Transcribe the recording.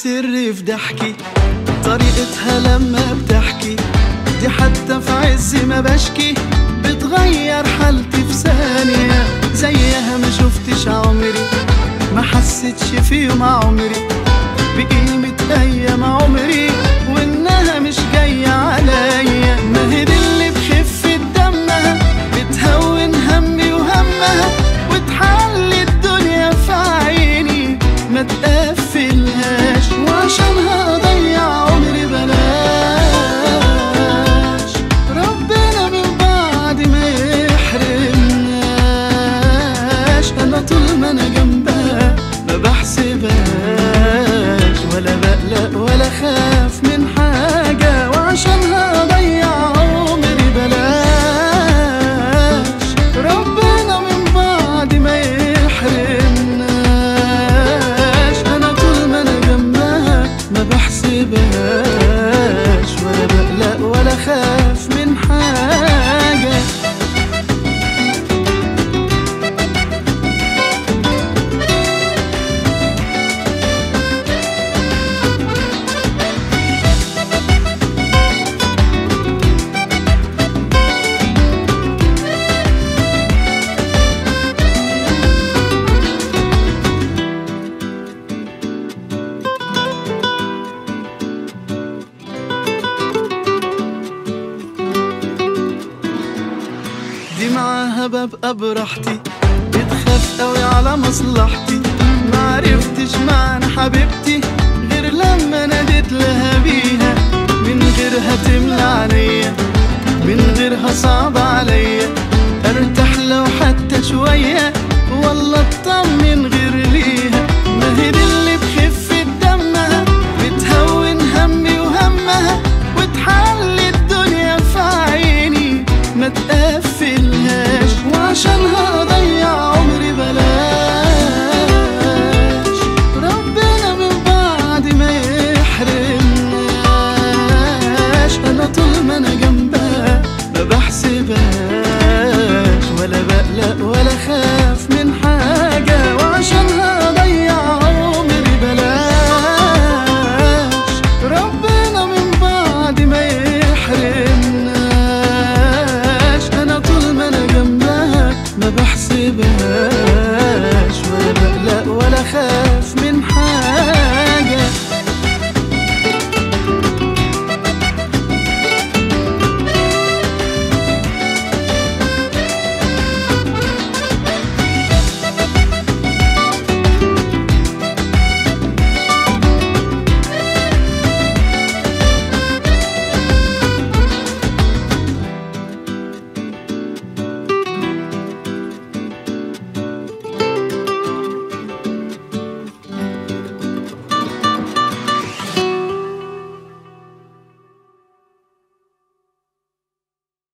السر في ضحكي، طريقتها لما بتحكي دي حتى في عز ما بشكي بتغير حالتي في ثانية. زيها ما شفتش عمري، ما حسيتش في يوم عمري بقيمة أيام عمري، وإنها مش جاية عليا. ما هي دي اللي بخفة دمها بتهون همي وهمها وتحلي الدنيا في عيني ما تقفلهاش، وعشانها أضيع عمري بلاش. ربنا من بعد ما يحرمناش، أنا طول ما أنا جنبها ما بحسبهاش ولا بقلق ولا خاف من حاجة، وعشانها أضيع عمري بلاش. ربنا من بعد ما يحرمناش، أنا طول ما أنا جنبها ما بحسبهاش ولا بقلق ولا خاف من حاجة. دي معاها ببقى براحتي، بتخاف قوي على مصلحتي، معرفتش معنى حبيبتي غير لما ناديت لها بيها. من غيرها تملى عليا، من غيرها صعب عليا ارتاح لو حتى شوية، والله اطمن غير ليها. ما هي دي اللي بخفة دمها بتهون همي وهمها وتحلي الدنيا في عيني ما تقفلهاش، وعشانها أضيع عمري بلاش. ربنا من بعد ما يحرمناش، أنا طول ما أنا جنبها ما بحسبهاش ولا بقلق ولا خاف من حاجة، وعشانها أضيع عمري بلاش. ربنا من بعد ما يحرمناش، أنا طول ما أنا جنبها ما بحسبهاش